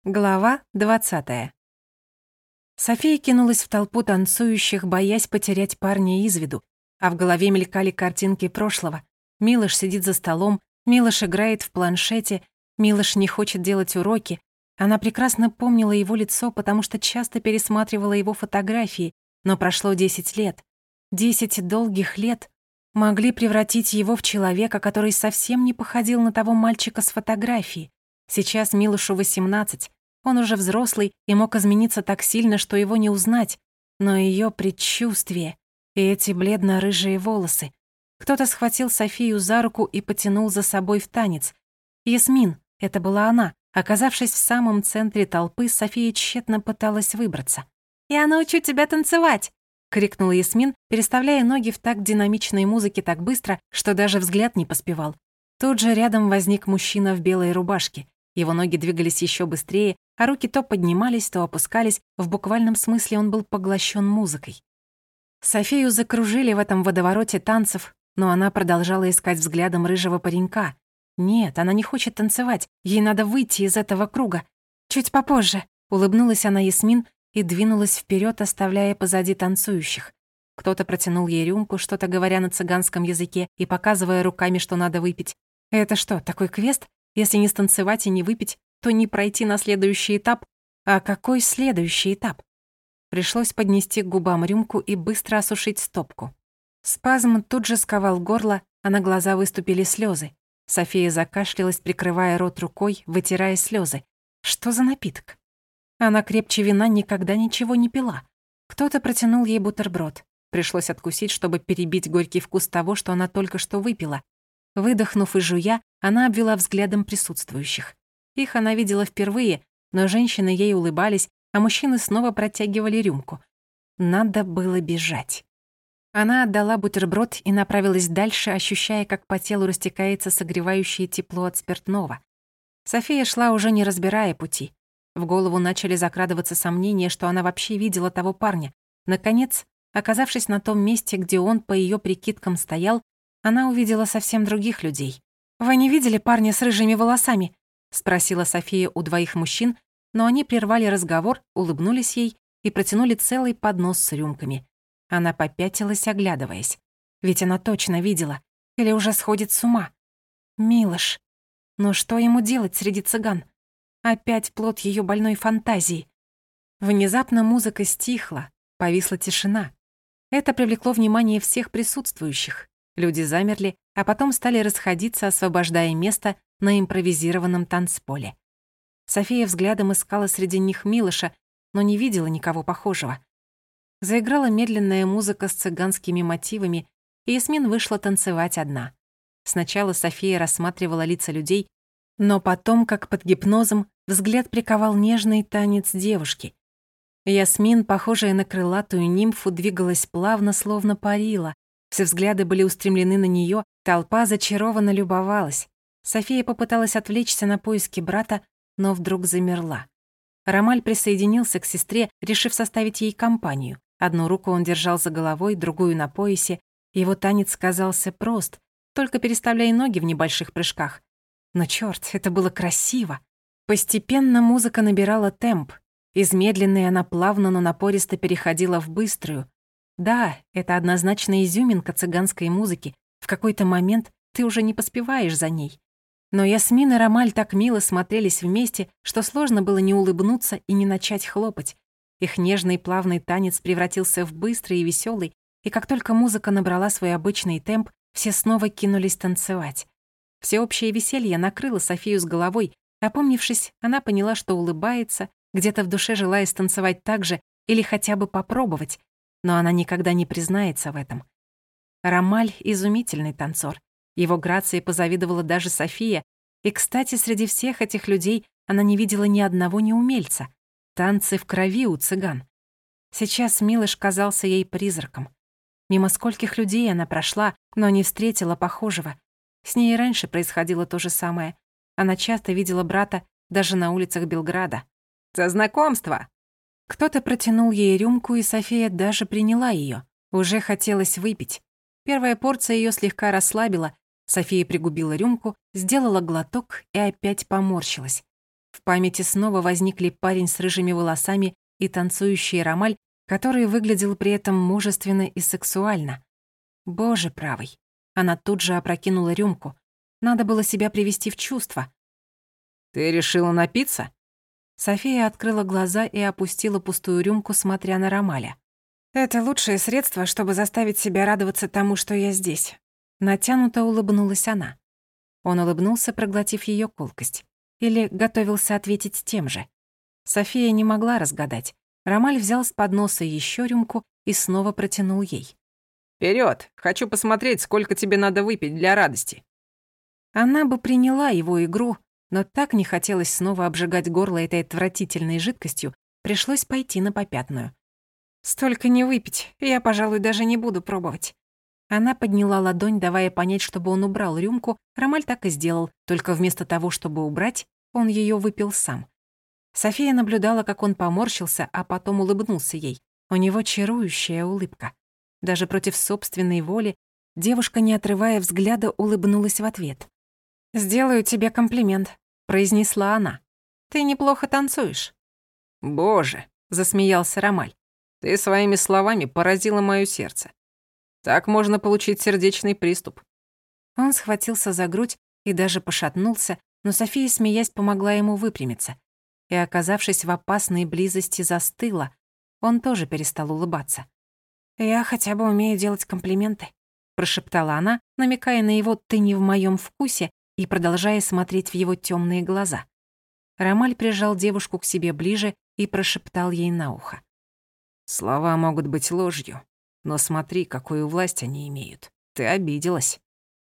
Глава 20. София кинулась в толпу танцующих, боясь потерять парня из виду, а в голове мелькали картинки прошлого. Милош сидит за столом, Милош играет в планшете, Милош не хочет делать уроки. Она прекрасно помнила его лицо, потому что часто пересматривала его фотографии, но прошло 10 лет. 10 долгих лет могли превратить его в человека, который совсем не походил на того мальчика с фотографии. Сейчас Милошу 18. Он уже взрослый и мог измениться так сильно, что его не узнать. Но её предчувствие и эти бледно-рыжие волосы. Кто-то схватил Софию за руку и потянул за собой в танец. Ясмин, это была она. Оказавшись в самом центре толпы, София тщетно пыталась выбраться. «Я научу тебя танцевать!» — крикнула Ясмин, переставляя ноги в такт динамичной музыки так быстро, что даже взгляд не поспевал. Тут же рядом возник мужчина в белой рубашке. Его ноги двигались ещё быстрее, а руки то поднимались, то опускались. В буквальном смысле он был поглощен музыкой. Софию закружили в этом водовороте танцев, но она продолжала искать взглядом рыжего паренька. Нет, она не хочет танцевать, ей надо выйти из этого круга. Чуть попозже, улыбнулась она Ясмин и двинулась вперед, оставляя позади танцующих. Кто-то протянул ей рюмку, что-то говоря на цыганском языке и показывая руками, что надо выпить. Это что, такой квест? Если не станцевать и не выпить, то не пройти на следующий этап. А какой следующий этап? Пришлось поднести к губам рюмку и быстро осушить стопку. Спазм тут же сковал горло, а на глаза выступили слезы. София закашлялась, прикрывая рот рукой, вытирая слезы. Что за напиток? Она крепче вина никогда ничего не пила. Кто-то протянул ей бутерброд. Пришлось откусить, чтобы перебить горький вкус того, что она только что выпила. Выдохнув и жуя, она обвела взглядом присутствующих. Их она видела впервые, но женщины ей улыбались, а мужчины снова протягивали рюмку. Надо было бежать. Она отдала бутерброд и направилась дальше, ощущая, как по телу растекается согревающее тепло от спиртного. София шла, уже не разбирая пути. В голову начали закрадываться сомнения, что она вообще видела того парня. Наконец, оказавшись на том месте, где он, по её прикидкам, стоял, она увидела совсем других людей. «Вы не видели парня с рыжими волосами?» — спросила София у двоих мужчин, но они прервали разговор, улыбнулись ей и протянули целый поднос с рюмками. Она попятилась, оглядываясь. Ведь она точно видела. Или уже сходит с ума. Милош. Но что ему делать среди цыган? Опять плод её больной фантазии. Внезапно музыка стихла, повисла тишина. Это привлекло внимание всех присутствующих. Люди замерли, а потом стали расходиться, освобождая место на импровизированном танцполе. София взглядом искала среди них Милоша, но не видела никого похожего. Заиграла медленная музыка с цыганскими мотивами, и Ясмин вышла танцевать одна. Сначала София рассматривала лица людей, но потом, как под гипнозом, взгляд приковал нежный танец девушки. Ясмин, похожая на крылатую нимфу, двигалась плавно, словно парила. Все взгляды были устремлены на неё, толпа зачарованно любовалась. София попыталась отвлечься на поиски брата, но вдруг замерла. Ромаль присоединился к сестре, решив составить ей компанию. Одну руку он держал за головой, другую на поясе. Его танец казался прост, только переставляя ноги в небольших прыжках. Но чёрт, это было красиво. Постепенно музыка набирала темп. Из медленной она плавно, но напористо переходила в быструю. Да, это однозначно изюминка цыганской музыки. В какой-то момент ты уже не поспеваешь за ней. Но Ясмин и Ромаль так мило смотрелись вместе, что сложно было не улыбнуться и не начать хлопать. Их нежный плавный танец превратился в быстрый и весёлый, и как только музыка набрала свой обычный темп, все снова кинулись танцевать. Всеобщее веселье накрыло Софию с головой. Опомнившись, она поняла, что улыбается, где-то в душе желая станцевать так же или хотя бы попробовать, но она никогда не признается в этом. Ромаль — изумительный танцор. Его грации позавидовала даже София, и, кстати, среди всех этих людей она не видела ни одного неумельца. Танцы в крови у цыган. Сейчас Милош казался ей призраком. Мимо скольких людей она прошла, но не встретила похожего. С ней и раньше происходило то же самое. Она часто видела брата даже на улицах Белграда. «За знакомство!» Кто-то протянул ей рюмку, и София даже приняла её. Уже хотелось выпить. Первая порция её слегка расслабила. София пригубила рюмку, сделала глоток и опять поморщилась. В памяти снова возникли парень с рыжими волосами и танцующий Ромаль, который выглядел при этом мужественно и сексуально. Боже правый. Она тут же опрокинула рюмку. Надо было себя привести в чувство. «Ты решила напиться?» София открыла глаза и опустила пустую рюмку, смотря на Ромаля. «Это лучшее средство, чтобы заставить себя радоваться тому, что я здесь». Натянуто улыбнулась она. Он улыбнулся, проглотив её колкость. Или готовился ответить тем же. София не могла разгадать. Ромаль взял с подноса ещё рюмку и снова протянул ей. «Вперёд! Хочу посмотреть, сколько тебе надо выпить для радости». Она бы приняла его игру, но так не хотелось снова обжигать горло этой отвратительной жидкостью, пришлось пойти на попятную. «Столько не выпить, я, пожалуй, даже не буду пробовать». Она подняла ладонь, давая понять, чтобы он убрал рюмку. Ромаль так и сделал, только вместо того, чтобы убрать, он её выпил сам. София наблюдала, как он поморщился, а потом улыбнулся ей. У него чарующая улыбка. Даже против собственной воли девушка, не отрывая взгляда, улыбнулась в ответ. «Сделаю тебе комплимент», — произнесла она. «Ты неплохо танцуешь». «Боже», — засмеялся Ромаль, «ты своими словами поразила моё сердце. Так можно получить сердечный приступ». Он схватился за грудь и даже пошатнулся, но София, смеясь, помогла ему выпрямиться. И, оказавшись в опасной близости, застыла. Он тоже перестал улыбаться. «Я хотя бы умею делать комплименты», — прошептала она, намекая на его «ты не в моём вкусе» и продолжая смотреть в его тёмные глаза. Ромаль прижал девушку к себе ближе и прошептал ей на ухо. «Слова могут быть ложью, но смотри, какую власть они имеют. Ты обиделась».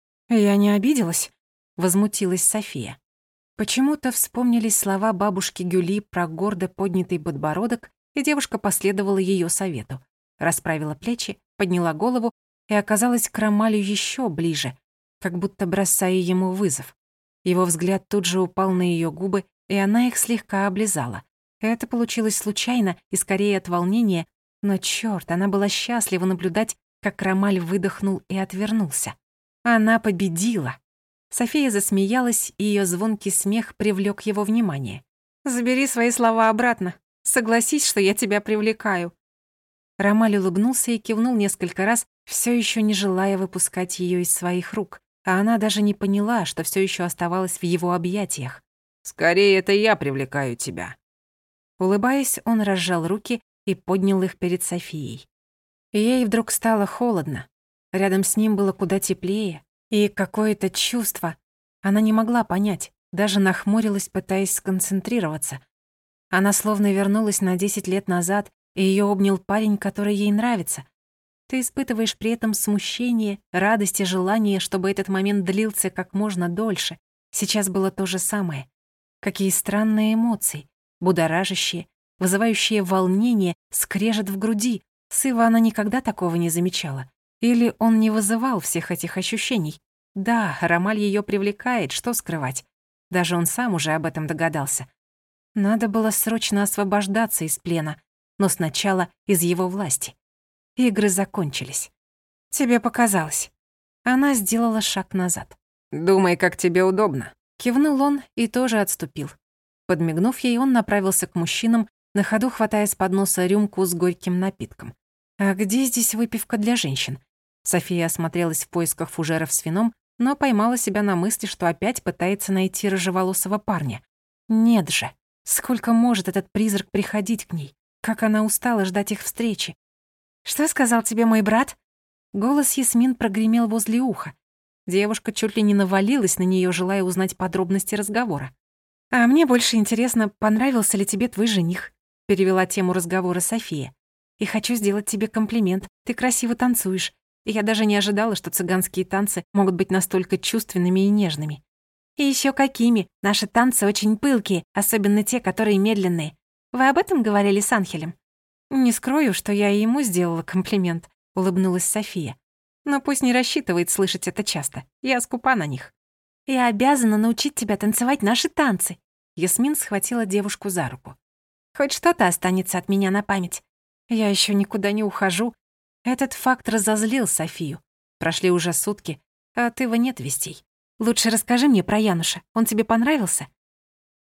«Я не обиделась», — возмутилась София. Почему-то вспомнились слова бабушки Гюли про гордо поднятый подбородок, и девушка последовала её совету. Расправила плечи, подняла голову и оказалась к Ромалю ещё ближе, как будто бросая ему вызов. Его взгляд тут же упал на её губы, и она их слегка облизала. Это получилось случайно и скорее от волнения, но чёрт, она была счастлива наблюдать, как Ромаль выдохнул и отвернулся. Она победила. София засмеялась, и её звонкий смех привлёк его внимание. «Забери свои слова обратно. Согласись, что я тебя привлекаю». Ромаль улыбнулся и кивнул несколько раз, всё ещё не желая выпускать её из своих рук, а она даже не поняла, что всё ещё оставалась в его объятиях. «Скорее, это я привлекаю тебя». Улыбаясь, он разжал руки и поднял их перед Софией. Ей вдруг стало холодно. Рядом с ним было куда теплее, и какое-то чувство. Она не могла понять, даже нахмурилась, пытаясь сконцентрироваться. Она словно вернулась на 10 лет назад, и её обнял парень, который ей нравится. Ты испытываешь при этом смущение, радость и желание, чтобы этот момент длился как можно дольше. Сейчас было то же самое. Какие странные эмоции, будоражащие, вызывающие волнение, скрежет в груди. С Ива она никогда такого не замечала. Или он не вызывал всех этих ощущений. Да, Ромаль её привлекает, что скрывать. Даже он сам уже об этом догадался. Надо было срочно освобождаться из плена, но сначала из его власти. Игры закончились. Тебе показалось. Она сделала шаг назад. «Думай, как тебе удобно». Кивнул он и тоже отступил. Подмигнув ей, он направился к мужчинам, на ходу хватая с подноса рюмку с горьким напитком. А где здесь выпивка для женщин? София осмотрелась в поисках фужеров с вином, но поймала себя на мысли, что опять пытается найти рыжеволосого парня. Нет же. Сколько может этот призрак приходить к ней? Как она устала ждать их встречи. «Что сказал тебе мой брат?» Голос Ясмин прогремел возле уха. Девушка чуть ли не навалилась на неё, желая узнать подробности разговора. «А мне больше интересно, понравился ли тебе твой жених?» Перевела тему разговора София. «И хочу сделать тебе комплимент. Ты красиво танцуешь. И я даже не ожидала, что цыганские танцы могут быть настолько чувственными и нежными. И ещё какими. Наши танцы очень пылкие, особенно те, которые медленные. Вы об этом говорили с Анхелем?» «Не скрою, что я и ему сделала комплимент», — улыбнулась София. «Но пусть не рассчитывает слышать это часто. Я скупа на них». «Я обязана научить тебя танцевать наши танцы». Ясмин схватила девушку за руку. «Хоть что-то останется от меня на память. Я ещё никуда не ухожу». Этот факт разозлил Софию. Прошли уже сутки, а от Ива нет вестей. «Лучше расскажи мне про Януша. Он тебе понравился?»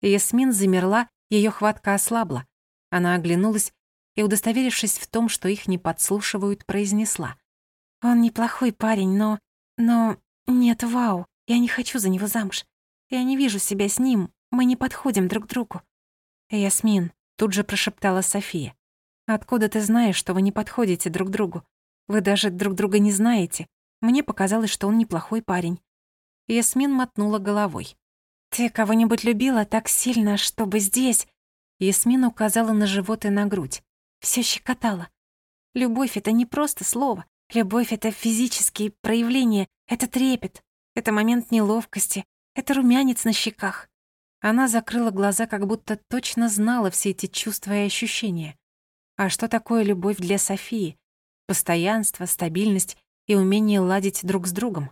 Ясмин замерла, ее хватка ослабла. Она оглянулась и, удостоверившись в том, что их не подслушивают, произнесла: «Он неплохой парень, но... Нет, вау, я не хочу за него замуж. Я не вижу себя с ним, мы не подходим друг к другу». «Ясмин», — тут же прошептала София, «откуда ты знаешь, что вы не подходите друг другу? Вы даже друг друга не знаете. Мне показалось, что он неплохой парень». Ясмин мотнула головой. «Ты кого-нибудь любила так сильно, чтобы здесь...» Ясмин указала на живот и на грудь. Всё щекотало. Любовь — это не просто слово. Любовь — это физические проявления, это трепет, это момент неловкости, это румянец на щеках. Она закрыла глаза, как будто точно знала все эти чувства и ощущения. А что такое любовь для Софии? Постоянство, стабильность и умение ладить друг с другом.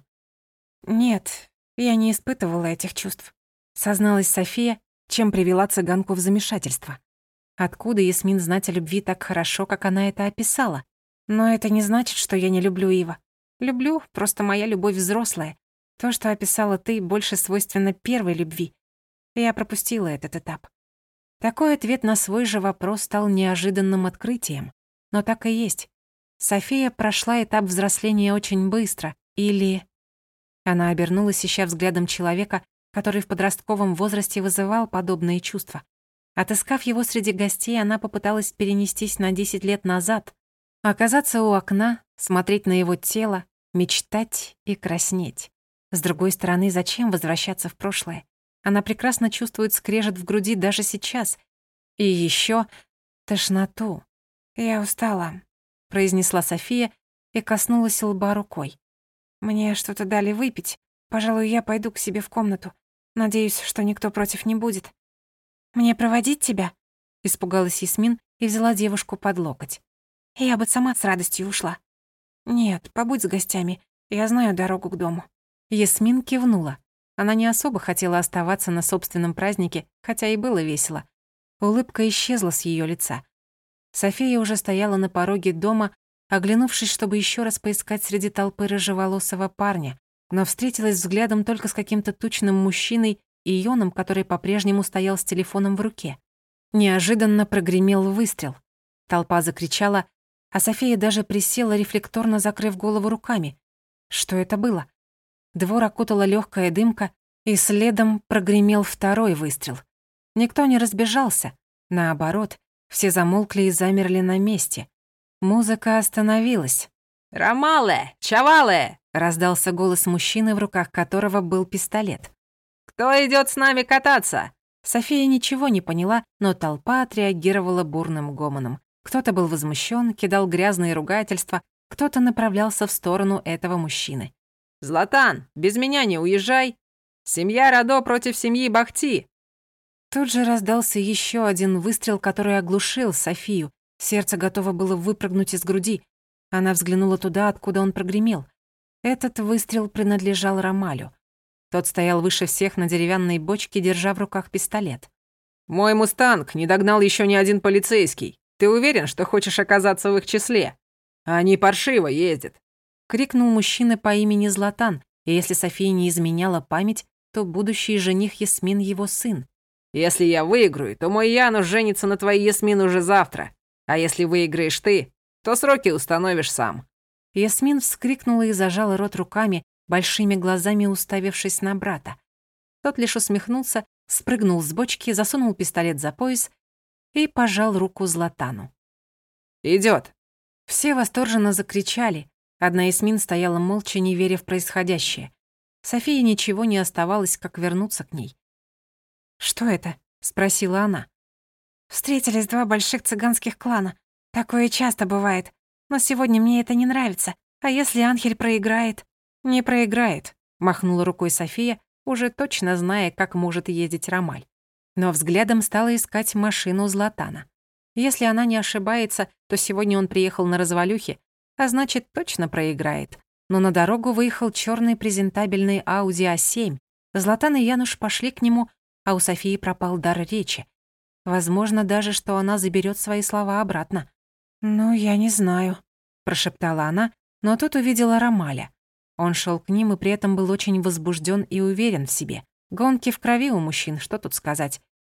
«Нет, я не испытывала этих чувств», — созналась София, чем привела цыганку в замешательство. Откуда Ясмин знать о любви так хорошо, как она это описала? Но это не значит, что я не люблю Ива. Люблю, просто моя любовь взрослая. То, что описала ты, больше свойственно первой любви. Я пропустила этот этап. Такой ответ на свой же вопрос стал неожиданным открытием. Но так и есть. София прошла этап взросления очень быстро. Или... Она обернулась, ища взглядом человека, который в подростковом возрасте вызывал подобные чувства. Отыскав его среди гостей, она попыталась перенестись на 10 лет назад, оказаться у окна, смотреть на его тело, мечтать и краснеть. С другой стороны, зачем возвращаться в прошлое? Она прекрасно чувствует скрежет в груди даже сейчас. И ещё тошноту. «Я устала», — произнесла София и коснулась лба рукой. «Мне что-то дали выпить. Пожалуй, я пойду к себе в комнату. Надеюсь, что никто против не будет». «Мне проводить тебя?» — испугалась Ясмин и взяла девушку под локоть. «Я бы сама с радостью ушла». «Нет, побудь с гостями, я знаю дорогу к дому». Ясмин кивнула. Она не особо хотела оставаться на собственном празднике, хотя и было весело. Улыбка исчезла с её лица. София уже стояла на пороге дома, оглянувшись, чтобы ещё раз поискать среди толпы рыжеволосого парня, но встретилась взглядом только с каким-то тучным мужчиной и Йоном, который по-прежнему стоял с телефоном в руке. Неожиданно прогремел выстрел. Толпа закричала, а София даже присела, рефлекторно закрыв голову руками. Что это было? Двор окутала лёгкая дымка, и следом прогремел второй выстрел. Никто не разбежался. Наоборот, все замолкли и замерли на месте. Музыка остановилась. «Ромале! Чавале!» — раздался голос мужчины, в руках которого был пистолет. «Кто идёт с нами кататься?» София ничего не поняла, но толпа отреагировала бурным гомоном. Кто-то был возмущён, кидал грязные ругательства, кто-то направлялся в сторону этого мужчины. «Златан, без меня не уезжай! Семья Радо против семьи Бахти!» Тут же раздался ещё один выстрел, который оглушил Софию. Сердце готово было выпрыгнуть из груди. Она взглянула туда, откуда он прогремел. Этот выстрел принадлежал Ромалю. Тот стоял выше всех на деревянной бочке, держа в руках пистолет. «Мой «Мустанг» не догнал ещё ни один полицейский. Ты уверен, что хочешь оказаться в их числе? Они паршиво ездят!» Крикнул мужчина по имени Златан, и если София не изменяла память, то будущий жених Ясмин его сын. «Если я выиграю, то мой Януш женится на твоей Ясмин уже завтра. А если выиграешь ты, то сроки установишь сам». Ясмин вскрикнула и зажала рот руками, большими глазами уставившись на брата. Тот лишь усмехнулся, спрыгнул с бочки, засунул пистолет за пояс и пожал руку Златану. «Идёт!» Все восторженно закричали. Одна Ясмин стояла молча, не веря в происходящее. Софии ничего не оставалось, как вернуться к ней. «Что это?» — спросила она. «Встретились два больших цыганских клана. Такое часто бывает. Но сегодня мне это не нравится. А если Анхель проиграет?» «Не проиграет», — махнула рукой София, уже точно зная, как может ездить Ромаль. Но взглядом стала искать машину Златана. Если она не ошибается, то сегодня он приехал на развалюхе, а значит, точно проиграет. Но на дорогу выехал чёрный презентабельный Audi A7. Златан и Януш пошли к нему, а у Софии пропал дар речи. Возможно даже, что она заберёт свои слова обратно. «Ну, я не знаю», — прошептала она, но тут увидела Ромаля. Он шёл к ним и при этом был очень возбуждён и уверен в себе. Гонки в крови у мужчин, что тут сказать.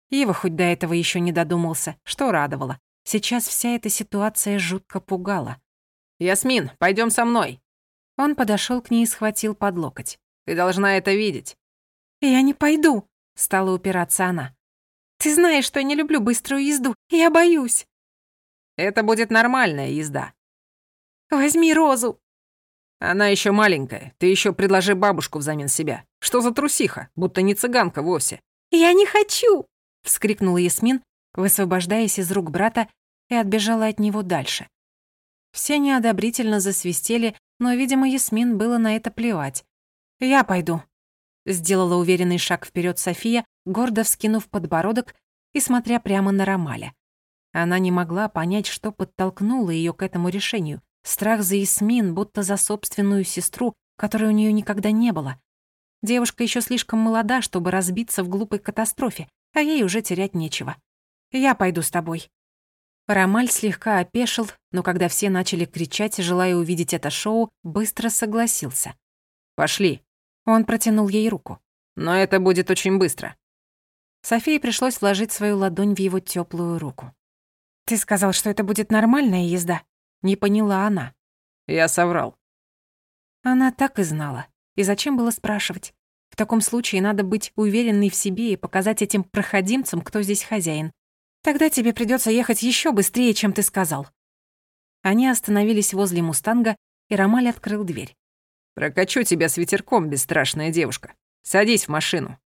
Ива хоть до этого еще не додумался, что радовало. Сейчас вся эта ситуация жутко пугала. «Ясмин, пойдем со мной». Он подошел к ней и схватил под локоть. «Ты должна это видеть». «Я не пойду», — стала упираться она. «Ты знаешь, что я не люблю быструю езду, и я боюсь». «Это будет нормальная езда». «Возьми Розу». «Она еще маленькая, ты еще предложи бабушку взамен себя. Что за трусиха, будто не цыганка вовсе». «Я не хочу!» — вскрикнула Ясмин, высвобождаясь из рук брата, и отбежала от него дальше. Все неодобрительно засвистели, но, видимо, Ясмин было на это плевать. «Я пойду», — сделала уверенный шаг вперед София, гордо вскинув подбородок и смотря прямо на Ромаля. Она не могла понять, что подтолкнуло ее к этому решению. Страх за Ясмин, будто за собственную сестру, которой у нее никогда не было. Девушка еще слишком молода, чтобы разбиться в глупой катастрофе, а ей уже терять нечего. «Я пойду с тобой». Ромаль слегка опешил, но когда все начали кричать, желая увидеть это шоу, быстро согласился. «Пошли». Он протянул ей руку. «Но это будет очень быстро». Софии пришлось вложить свою ладонь в его теплую руку. «Ты сказал, что это будет нормальная езда?» Не поняла она. Я соврал. Она так и знала. И зачем было спрашивать? В таком случае надо быть уверенной в себе и показать этим проходимцам, кто здесь хозяин. Тогда тебе придется ехать еще быстрее, чем ты сказал. Они остановились возле «Мустанга», и Ромаль открыл дверь. «Прокачу тебя с ветерком, бесстрашная девушка. Садись в машину.